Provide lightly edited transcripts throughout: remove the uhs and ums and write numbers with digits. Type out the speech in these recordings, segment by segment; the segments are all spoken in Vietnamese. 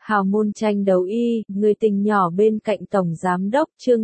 Hào môn tranh đấu y, người tình nhỏ bên cạnh tổng giám đốc, chương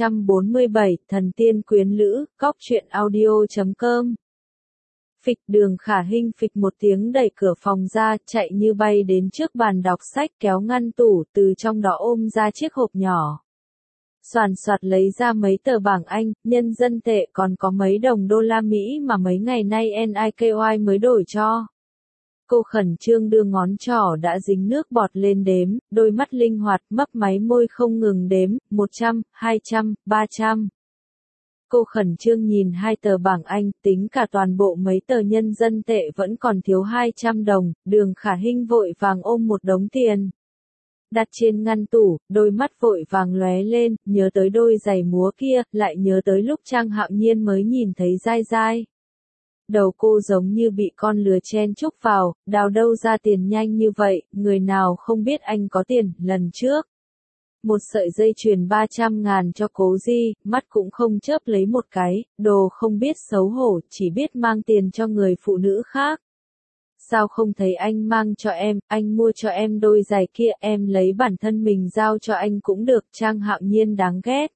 547, thần tiên quyến lữ, cóc truyện audio.com. Phịch, Đường Khả Hinh phịch một tiếng đẩy cửa phòng ra, chạy như bay đến trước bàn đọc sách, kéo ngăn tủ, từ trong đó ôm ra chiếc hộp nhỏ. Soàn soạt lấy ra mấy tờ bảng Anh, nhân dân tệ, còn có mấy đồng đô la Mỹ mà mấy ngày nay NIKY mới đổi cho. Cô khẩn trương đưa ngón trỏ đã dính nước bọt lên đếm, đôi mắt linh hoạt, mấp máy môi không ngừng đếm, 100, 200, 300. Cô khẩn trương nhìn hai tờ bảng Anh, tính cả toàn bộ mấy tờ nhân dân tệ vẫn còn thiếu 200 đồng, Đường Khả Hinh vội vàng ôm một đống tiền. Đặt trên ngăn tủ, đôi mắt vội vàng lóe lên, nhớ tới đôi giày múa kia, lại nhớ tới lúc Trang Hạo Nhiên mới nhìn thấy dai dai. Đầu cô giống như bị con lừa chen chúc vào, đào đâu ra tiền nhanh như vậy, người nào không biết anh có tiền, lần trước. Một sợi dây chuyền 300.000 cho Cố Di, mắt cũng không chớp lấy một cái, đồ không biết xấu hổ, chỉ biết mang tiền cho người phụ nữ khác. Sao không thấy anh mang cho em, anh mua cho em đôi giày kia, em lấy bản thân mình giao cho anh cũng được, Trang Hạo Nhiên đáng ghét.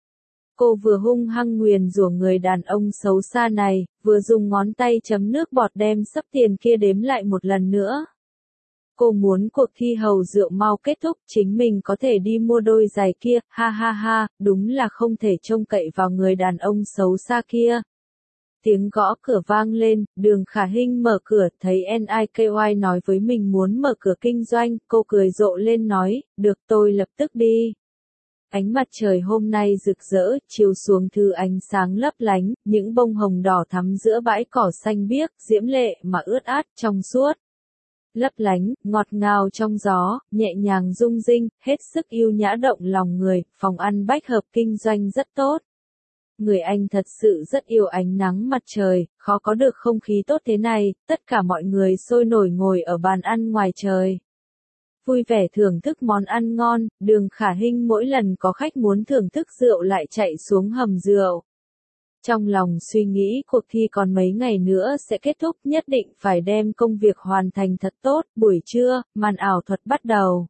Cô vừa hung hăng nguyền rủa người đàn ông xấu xa này, vừa dùng ngón tay chấm nước bọt đem sấp tiền kia đếm lại một lần nữa. Cô muốn cuộc thi hầu rượu mau kết thúc, chính mình có thể đi mua đôi giày kia, ha ha ha, đúng là không thể trông cậy vào người đàn ông xấu xa kia. Tiếng gõ cửa vang lên, Đường Khả Hinh mở cửa, thấy NIKY nói với mình muốn mở cửa kinh doanh, cô cười rộ lên nói, được tôi lập tức đi. Ánh mặt trời hôm nay rực rỡ, chiếu xuống thứ ánh sáng lấp lánh, những bông hồng đỏ thắm giữa bãi cỏ xanh biếc, diễm lệ mà ướt át, trong suốt. Lấp lánh, ngọt ngào trong gió, nhẹ nhàng rung rinh, hết sức yêu nhã động lòng người, phòng ăn bách hợp kinh doanh rất tốt. Người Anh thật sự rất yêu ánh nắng mặt trời, khó có được không khí tốt thế này, tất cả mọi người sôi nổi ngồi ở bàn ăn ngoài trời. Vui vẻ thưởng thức món ăn ngon, Đường Khả Hinh mỗi lần có khách muốn thưởng thức rượu lại chạy xuống hầm rượu. Trong lòng suy nghĩ cuộc thi còn mấy ngày nữa sẽ kết thúc, nhất định phải đem công việc hoàn thành thật tốt, buổi trưa, màn ảo thuật bắt đầu.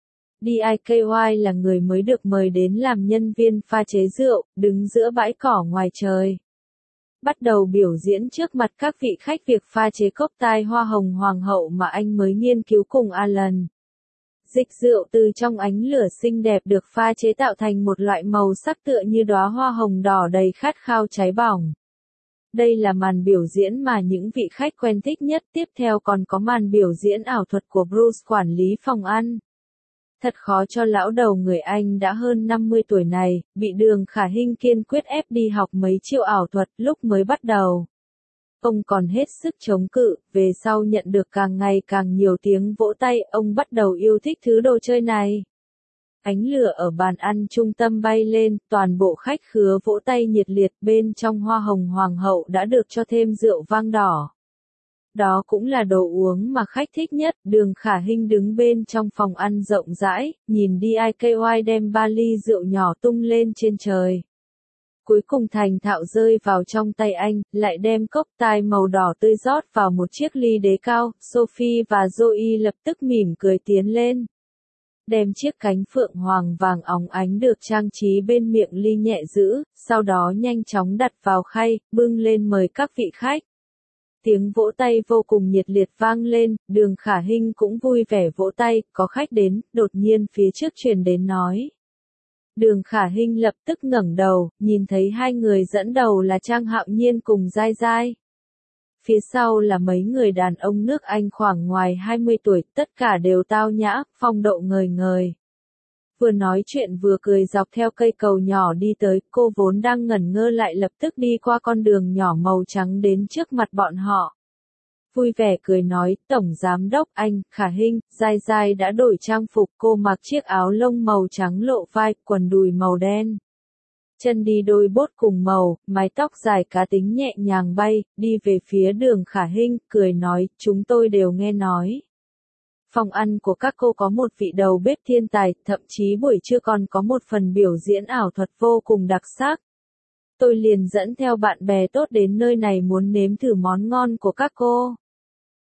DIKY là người mới được mời đến làm nhân viên pha chế rượu, đứng giữa bãi cỏ ngoài trời. Bắt đầu biểu diễn trước mặt các vị khách việc pha chế cốc tai hoa hồng hoàng hậu mà anh mới nghiên cứu cùng Alan. Dịch rượu từ trong ánh lửa xinh đẹp được pha chế tạo thành một loại màu sắc tựa như đóa hoa hồng đỏ đầy khát khao cháy bỏng. Đây là màn biểu diễn mà những vị khách quen thích nhất, tiếp theo còn có màn biểu diễn ảo thuật của Bruce quản lý phòng ăn. Thật khó cho lão đầu người Anh đã hơn 50 tuổi này, bị Đường Khả Hinh kiên quyết ép đi học mấy chiêu ảo thuật lúc mới bắt đầu. Ông còn hết sức chống cự, về sau nhận được càng ngày càng nhiều tiếng vỗ tay, ông bắt đầu yêu thích thứ đồ chơi này. Ánh lửa ở bàn ăn trung tâm bay lên, toàn bộ khách khứa vỗ tay nhiệt liệt, bên trong hoa hồng hoàng hậu đã được cho thêm rượu vang đỏ. Đó cũng là đồ uống mà khách thích nhất, Đường Khả Hinh đứng bên trong phòng ăn rộng rãi, nhìn DIKY đem 3 ly rượu nhỏ tung lên trên trời. Cuối cùng thành thạo rơi vào trong tay anh, lại đem cốc tai màu đỏ tươi rót vào một chiếc ly đế cao, Sophie và Zoe lập tức mỉm cười tiến lên. Đem chiếc cánh phượng hoàng vàng óng ánh được trang trí bên miệng ly nhẹ giữ, sau đó nhanh chóng đặt vào khay, bưng lên mời các vị khách. Tiếng vỗ tay vô cùng nhiệt liệt vang lên, Đường Khả Hinh cũng vui vẻ vỗ tay, có khách đến, đột nhiên phía trước truyền đến nói. Đường Khả Hinh lập tức ngẩng đầu, nhìn thấy hai người dẫn đầu là Trang Hạo Nhiên cùng Dai Dai. Phía sau là mấy người đàn ông nước Anh khoảng ngoài 20 tuổi, tất cả đều tao nhã, phong độ ngời ngời. Vừa nói chuyện vừa cười dọc theo cây cầu nhỏ đi tới, cô vốn đang ngẩn ngơ lại lập tức đi qua con đường nhỏ màu trắng đến trước mặt bọn họ. Vui vẻ cười nói, Tổng Giám đốc anh, Khả Hinh, Dai Dai đã đổi trang phục, cô mặc chiếc áo lông màu trắng lộ vai, quần đùi màu đen. Chân đi đôi bốt cùng màu, mái tóc dài cá tính nhẹ nhàng bay, đi về phía Đường Khả Hinh, cười nói, chúng tôi đều nghe nói. Phòng ăn của các cô có một vị đầu bếp thiên tài, thậm chí buổi trưa còn có một phần biểu diễn ảo thuật vô cùng đặc sắc. Tôi liền dẫn theo bạn bè tốt đến nơi này muốn nếm thử món ngon của các cô.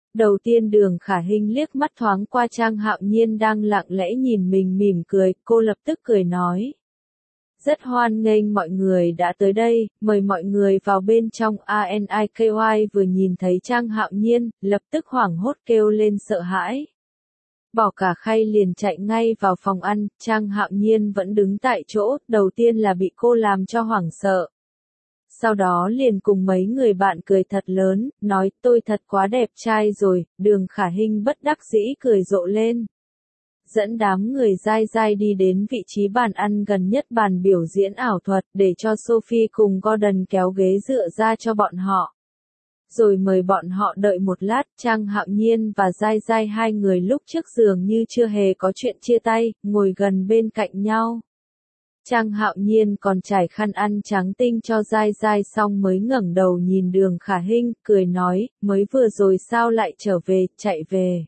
Đầu tiên Đường Khả Hinh liếc mắt thoáng qua Trang Hạo Nhiên đang lặng lẽ nhìn mình mỉm cười, cô lập tức cười nói. Rất hoan nghênh mọi người đã tới đây, mời mọi người vào bên trong. ANIKY vừa nhìn thấy Trang Hạo Nhiên, lập tức hoảng hốt kêu lên sợ hãi. Bỏ cả khay liền chạy ngay vào phòng ăn, Trang Hạo Nhiên vẫn đứng tại chỗ, đầu tiên là bị cô làm cho hoảng sợ. Sau đó liền cùng mấy người bạn cười thật lớn, nói tôi thật quá đẹp trai rồi. Đường Khả Hinh bất đắc dĩ cười rộ lên. Dẫn đám người dai dai đi đến vị trí bàn ăn gần nhất bàn biểu diễn ảo thuật để cho Sophie cùng Gordon kéo ghế dựa ra cho bọn họ. Rồi mời bọn họ đợi một lát. Trang Hạo Nhiên và dai dai hai người lúc trước dường như chưa hề có chuyện chia tay, ngồi gần bên cạnh nhau. Trang Hạo Nhiên còn trải khăn ăn trắng tinh cho dai dai xong mới ngẩng đầu nhìn Đường Khả Hinh, cười nói, mới vừa rồi sao lại trở về, chạy về.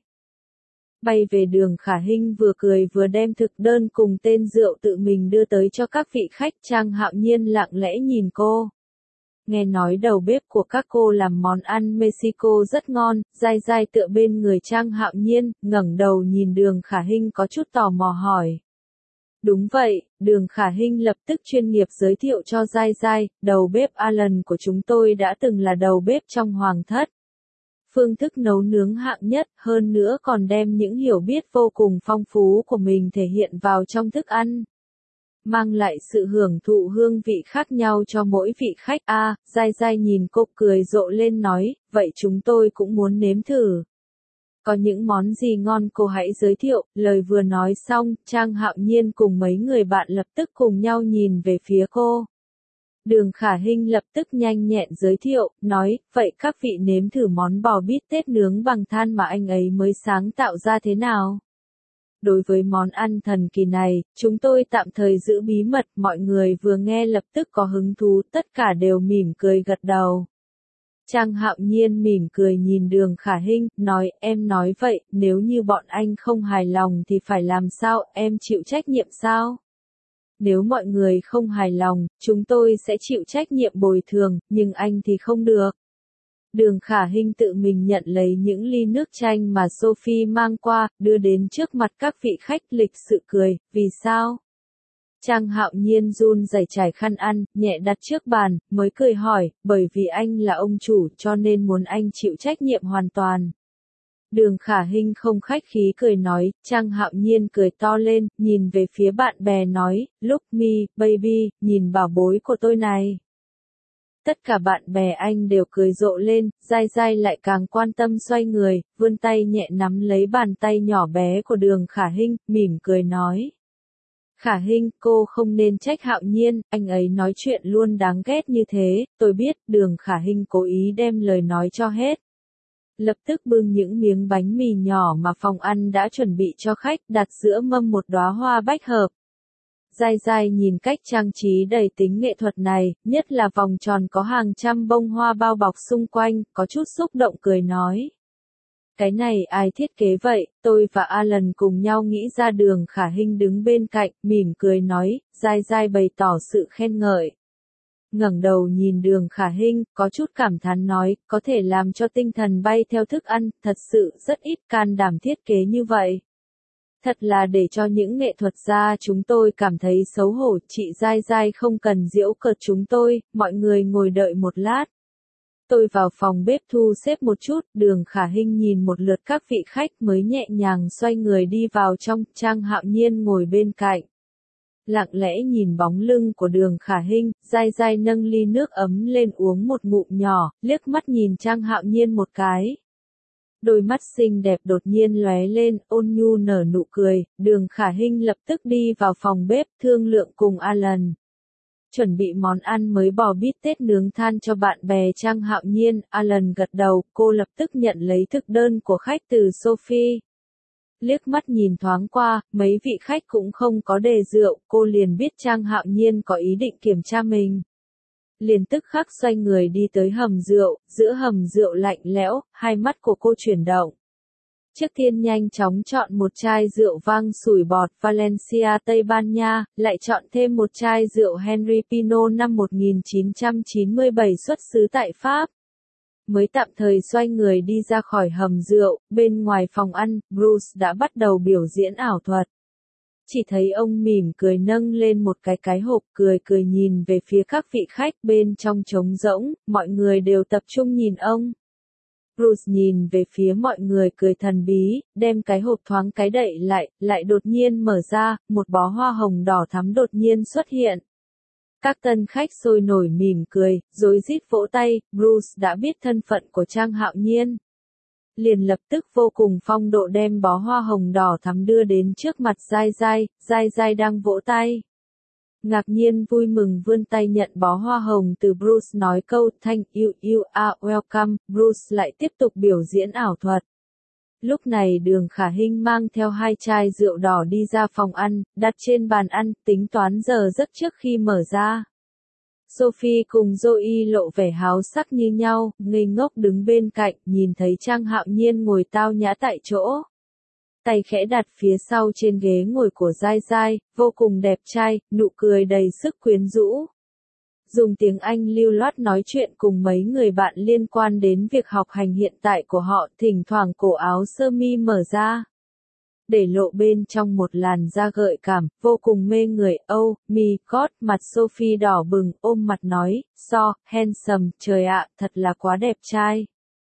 Bay về. Đường Khả Hinh vừa cười vừa đem thực đơn cùng tên rượu tự mình đưa tới cho các vị khách. Trang Hạo Nhiên lặng lẽ nhìn cô. Nghe nói đầu bếp của các cô làm món ăn Mexico rất ngon. Dai dai tựa bên người Trang Hạo Nhiên, ngẩng đầu nhìn Đường Khả Hinh có chút tò mò hỏi. Đúng vậy, Đường Khả Hinh lập tức chuyên nghiệp giới thiệu cho dai dai, đầu bếp Alan của chúng tôi đã từng là đầu bếp trong Hoàng thất. Phương thức nấu nướng hạng nhất, hơn nữa còn đem những hiểu biết vô cùng phong phú của mình thể hiện vào trong thức ăn. Mang lại sự hưởng thụ hương vị khác nhau cho mỗi vị khách. Dai dai nhìn cô cười rộ lên nói, vậy chúng tôi cũng muốn nếm thử. Có những món gì ngon cô hãy giới thiệu. Lời vừa nói xong, Trang Hạo Nhiên cùng mấy người bạn lập tức cùng nhau nhìn về phía cô. Đường Khả Hinh lập tức nhanh nhẹn giới thiệu, nói, vậy các vị nếm thử món bò bít tết nướng bằng than mà anh ấy mới sáng tạo ra thế nào? Đối với món ăn thần kỳ này, chúng tôi tạm thời giữ bí mật. Mọi người vừa nghe lập tức có hứng thú, tất cả đều mỉm cười gật đầu. Trang Hạo Nhiên mỉm cười nhìn Đường Khả Hinh, nói, em nói vậy, nếu như bọn anh không hài lòng thì phải làm sao, em chịu trách nhiệm sao? Nếu mọi người không hài lòng, chúng tôi sẽ chịu trách nhiệm bồi thường, nhưng anh thì không được. Đường Khả Hinh tự mình nhận lấy những ly nước chanh mà Sophie mang qua, đưa đến trước mặt các vị khách, lịch sự cười, vì sao? Trang Hạo Nhiên run rẩy trải khăn ăn, nhẹ đặt trước bàn, mới cười hỏi, bởi vì anh là ông chủ cho nên muốn anh chịu trách nhiệm hoàn toàn. Đường Khả Hinh không khách khí cười nói, Trang Hạo Nhiên cười to lên, nhìn về phía bạn bè nói, look me, baby, nhìn bảo bối của tôi này. Tất cả bạn bè anh đều cười rộ lên, dai dai lại càng quan tâm xoay người, vươn tay nhẹ nắm lấy bàn tay nhỏ bé của Đường Khả Hinh, mỉm cười nói. Khả Hinh, cô không nên trách Hạo Nhiên, anh ấy nói chuyện luôn đáng ghét như thế, tôi biết. Đường Khả Hinh cố ý đem lời nói cho hết. Lập tức bưng những miếng bánh mì nhỏ mà phòng ăn đã chuẩn bị cho khách, đặt giữa mâm một đóa hoa bách hợp. Dai dai nhìn cách trang trí đầy tính nghệ thuật này, nhất là vòng tròn có hàng trăm bông hoa bao bọc xung quanh, có chút xúc động cười nói. Cái này ai thiết kế vậy? Tôi và Alan cùng nhau nghĩ ra. Đường Khả Hinh đứng bên cạnh, mỉm cười nói, dai dai bày tỏ sự khen ngợi. Ngẩng đầu nhìn Đường Khả Hinh, có chút cảm thán nói, có thể làm cho tinh thần bay theo thức ăn, thật sự rất ít can đảm thiết kế như vậy. Thật là để cho những nghệ thuật gia chúng tôi cảm thấy xấu hổ. Chị dai dai không cần giễu cợt chúng tôi, mọi người ngồi đợi một lát. Tôi vào phòng bếp thu xếp một chút. Đường Khả Hinh nhìn một lượt các vị khách mới nhẹ nhàng xoay người đi vào trong. Trang Hạo Nhiên ngồi bên cạnh. Lặng lẽ nhìn bóng lưng của Đường Khả Hinh, dai dai nâng ly nước ấm lên uống một ngụm nhỏ, liếc mắt nhìn Trang Hạo Nhiên một cái. Đôi mắt xinh đẹp đột nhiên lóe lên, ôn nhu nở nụ cười. Đường Khả Hinh lập tức đi vào phòng bếp, thương lượng cùng Alan. Chuẩn bị món ăn mới bò bít tết nướng than cho bạn bè Trang Hạo Nhiên. Alan gật đầu, cô lập tức nhận lấy thực đơn của khách từ Sophie. Liếc mắt nhìn thoáng qua, mấy vị khách cũng không có đề rượu, cô liền biết Trang Hạo Nhiên có ý định kiểm tra mình. Liền tức khắc xoay người đi tới hầm rượu, giữa hầm rượu lạnh lẽo, hai mắt của cô chuyển động. Trước tiên nhanh chóng chọn một chai rượu vang sủi bọt Valencia Tây Ban Nha, lại chọn thêm một chai rượu Henry Pinot năm 1997 xuất xứ tại Pháp. Mới tạm thời xoay người đi ra khỏi hầm rượu, bên ngoài phòng ăn, Bruce đã bắt đầu biểu diễn ảo thuật. Chỉ thấy ông mỉm cười nâng lên một cái hộp cười cười nhìn về phía các vị khách bên trong trống rỗng, mọi người đều tập trung nhìn ông. Bruce nhìn về phía mọi người cười thần bí, đem cái hộp thoáng cái đậy lại đột nhiên mở ra, một bó hoa hồng đỏ thắm đột nhiên xuất hiện. Các tân khách sôi nổi mỉm cười, rối rít vỗ tay, Bruce đã biết thân phận của Trang Hạo Nhiên. Liền lập tức vô cùng phong độ đem bó hoa hồng đỏ thắm đưa đến trước mặt Giai Giai đang vỗ tay. Ngạc nhiên vui mừng vươn tay nhận bó hoa hồng từ Bruce nói câu thank you are welcome, Bruce lại tiếp tục biểu diễn ảo thuật. Lúc này Đường Khả Hinh mang theo 2 chai rượu đỏ đi ra phòng ăn, đặt trên bàn ăn, tính toán giờ giấc trước khi mở ra. Sophie cùng Zoe lộ vẻ háo sắc như nhau, ngây ngốc đứng bên cạnh, nhìn thấy Trang Hạo Nhiên ngồi tao nhã tại chỗ. Tay khẽ đặt phía sau trên ghế ngồi của Giai Giai, vô cùng đẹp trai, nụ cười đầy sức quyến rũ. Dùng tiếng Anh lưu loát nói chuyện cùng mấy người bạn liên quan đến việc học hành hiện tại của họ, thỉnh thoảng cổ áo sơ mi mở ra. Để lộ bên trong một làn da gợi cảm, vô cùng mê người. Oh, my God, mặt Sophie đỏ bừng, ôm mặt nói, so, handsome, trời ạ, thật là quá đẹp trai.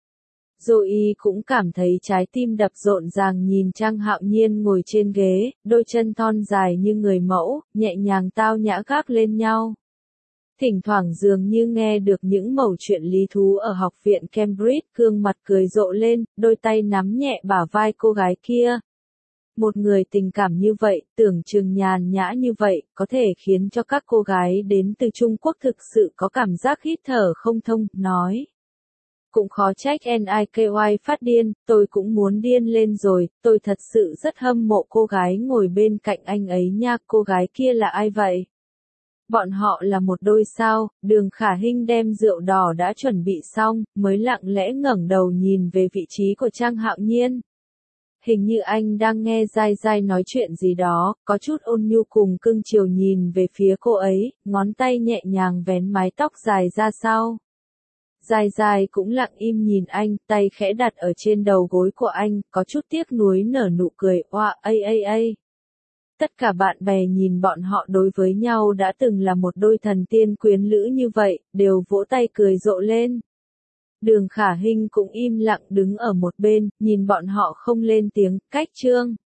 Zoe cũng cảm thấy trái tim đập rộn ràng nhìn Trang Hạo Nhiên ngồi trên ghế, đôi chân thon dài như người mẫu, nhẹ nhàng tao nhã gác lên nhau. Thỉnh thoảng dường như nghe được những mẩu chuyện lý thú ở học viện Cambridge, gương mặt cười rộ lên, đôi tay nắm nhẹ bả vai cô gái kia. Một người tình cảm như vậy, tưởng chừng nhàn nhã như vậy, có thể khiến cho các cô gái đến từ Trung Quốc thực sự có cảm giác hít thở không thông, nói. Cũng khó trách NIKY phát điên, tôi cũng muốn điên lên rồi, tôi thật sự rất hâm mộ cô gái ngồi bên cạnh anh ấy nha, cô gái kia là ai vậy? Bọn họ là một đôi sao? Đường Khả Hinh đem rượu đỏ đã chuẩn bị xong, mới lặng lẽ ngẩng đầu nhìn về vị trí của Trang Hạo Nhiên. Hình như anh đang nghe Giai Giai nói chuyện gì đó, có chút ôn nhu cùng cưng chiều nhìn về phía cô ấy, ngón tay nhẹ nhàng vén mái tóc dài ra sau. Giai Giai cũng lặng im nhìn anh, tay khẽ đặt ở trên đầu gối của anh, có chút tiếc nuối nở nụ cười, oa, ai. Tất cả bạn bè nhìn bọn họ đối với nhau đã từng là một đôi thần tiên quyến lữ như vậy, đều vỗ tay cười rộ lên. Đường Khả Hinh cũng im lặng đứng ở một bên, nhìn bọn họ không lên tiếng, cách chương.